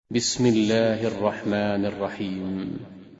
بسم الله الرحمن الرحيم.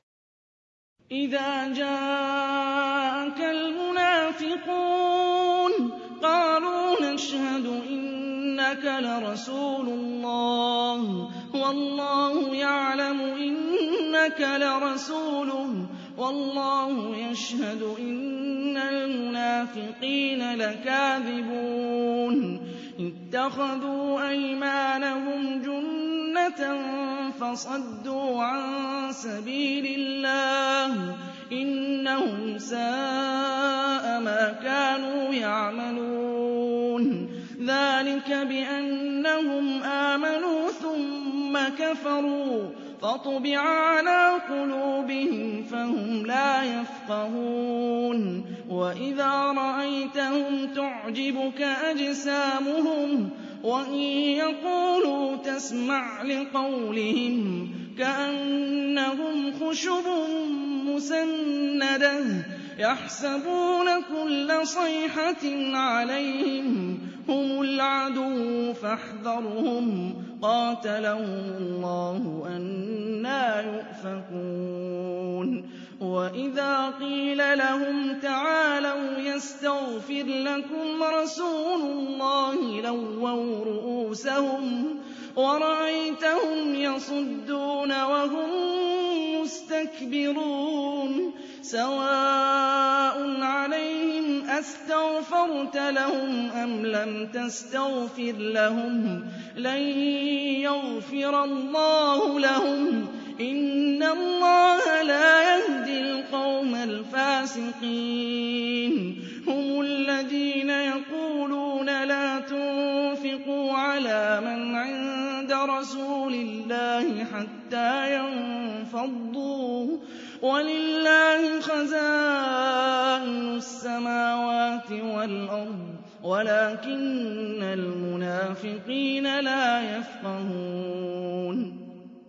إذا جاءك المنافقون قالوا نشهد إنك لرسول الله والله يعلم إنك لرسوله والله يشهد إن المنافقين لكاذبون اتخذوا أيمانهم جنة فصدوا عن سبيل الله إنهم ساء ما كانوا يعملون ذلك بأنهم آمنوا ثم كفروا فطبع على قلوبهم فهم لا يفقهون وإذا رأيتهم تعجبك أجسامهم وإن يقولوا تسمع لقولهم كأنهم خشب مسندة يحسبون كل صيحة عليهم هم العدو فاحذرهم قاتلهم الله أنى يؤفكون وإذا قيل لهم تعالوا يستغفر لكم رسول الله لووا رؤوسهم ورأيتهم يصدون وهم مستكبرون سواء عليهم أستغفرت لهم أم لم تستغفر لهم لن يغفر الله لهم إن الله لا يهدي القوم الفاسقين هم الذين يقولون لا تنفقوا على من عند رسول الله حتى ينفضوا ولله خزائن السماوات والأرض ولكن المنافقين لا يفقهون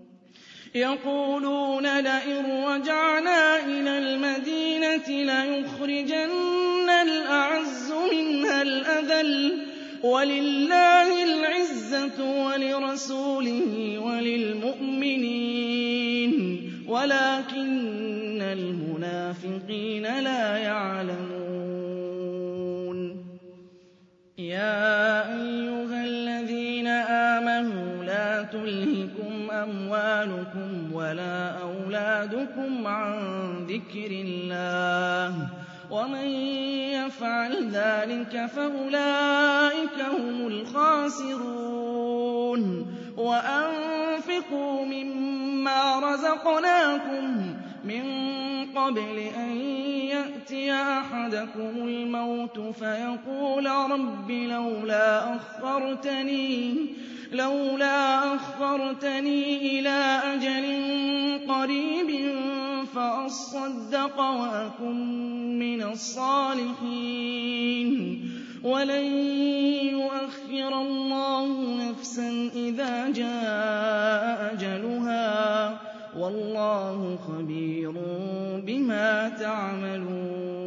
يقولون لئن رجعنا إلى المدينة ليخرجن الأعز منها الأذل ولله العزة ولرسوله وللمؤمنين ولكن المنافقين لا يعلمون يا أيها الذين آمنوا لا تلهكم أموالكم ولا أولادكم عن ذكر الله ومن يفعل ذلك فأولئك هم الخاسرون وأنفقوا مما رزقناكم من قبل أن يأتي أحدكم الموت فيقول رب لولا أخرتني إلى أجل قريب فأصدق وأكن من الصالحين ولن يؤخر الله نفسا إذا جاء أجلها والله خبير بما تعملون